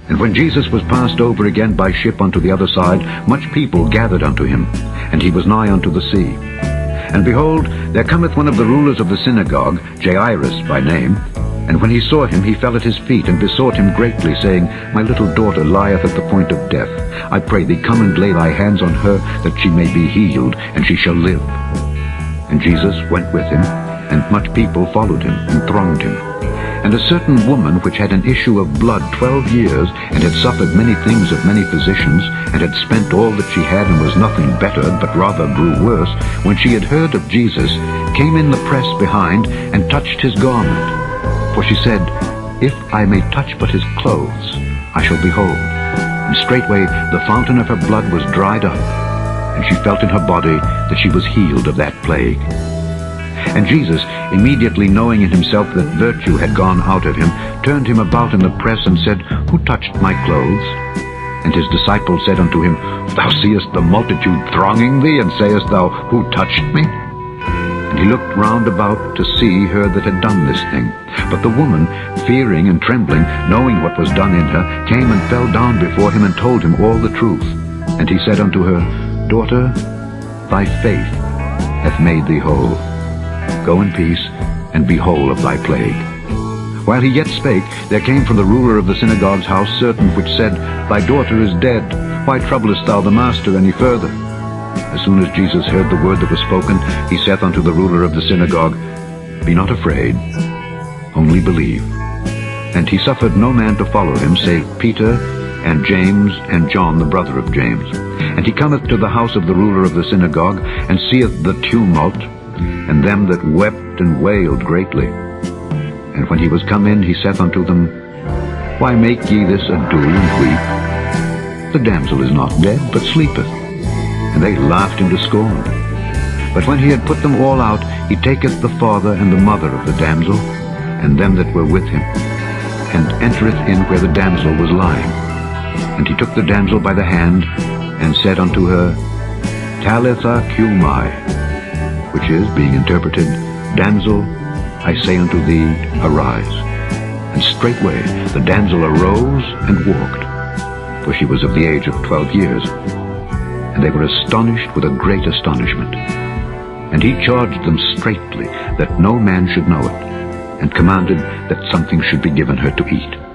And when Jesus was passed over again by ship unto the other side, much people gathered unto him, and he was nigh unto the sea. And behold, there cometh one of the rulers of the synagogue, Jairus by name. And when he saw him, he fell at his feet, and besought him greatly, saying, My little daughter lieth at the point of death. I pray thee, come and lay thy hands on her, that she may be healed, and she shall live. And Jesus went with him, and much people followed him, and thronged him. And a certain woman which had an issue of blood 12 years, and had suffered many things of many physicians, and had spent all that she had, and was nothing bettered, but rather grew worse, when she had heard of Jesus, came in the press behind, and touched his garment. For she said, If I may touch but his clothes, I shall be whole. And straightway the fountain of her blood was dried up, and she felt in her body that she was healed of that plague. And Jesus, immediately knowing in himself that virtue had gone out of him, turned him about in the press, and said, Who touched my clothes? And his disciples said unto him, Thou seest the multitude thronging thee, and sayest thou, Who touched me? And he looked round about to see her that had done this thing. But the woman, fearing and trembling, knowing what was done in her, came and fell down before him, and told him all the truth. And he said unto her, Daughter, thy faith hath made thee whole. Go in peace, and be whole of thy plague. While he yet spake, there came from the ruler of the synagogue's house certain which said, Thy daughter is dead. Why troublest thou the master any further? As soon as Jesus heard the word that was spoken, he saith unto the ruler of the synagogue, Be not afraid, only believe. And he suffered no man to follow him, save Peter, and James, and John the brother of James. And he cometh to the house of the ruler of the synagogue, and seeth the tumult, and them that wept and wailed greatly. And when he was come in, he saith unto them, Why make ye this ado and weep? The damsel is not dead, but sleepeth. And they laughed him to scorn. But when he had put them all out, he taketh the father and the mother of the damsel, and them that were with him, and entereth in where the damsel was lying. And he took the damsel by the hand, and said unto her, Talitha cumi, which is, being interpreted, Damsel, I say unto thee, arise. And straightway the damsel arose and walked, for she was of the age of 12 years. And they were astonished with a great astonishment. And he charged them straitly that no man should know it, and commanded that something should be given her to eat.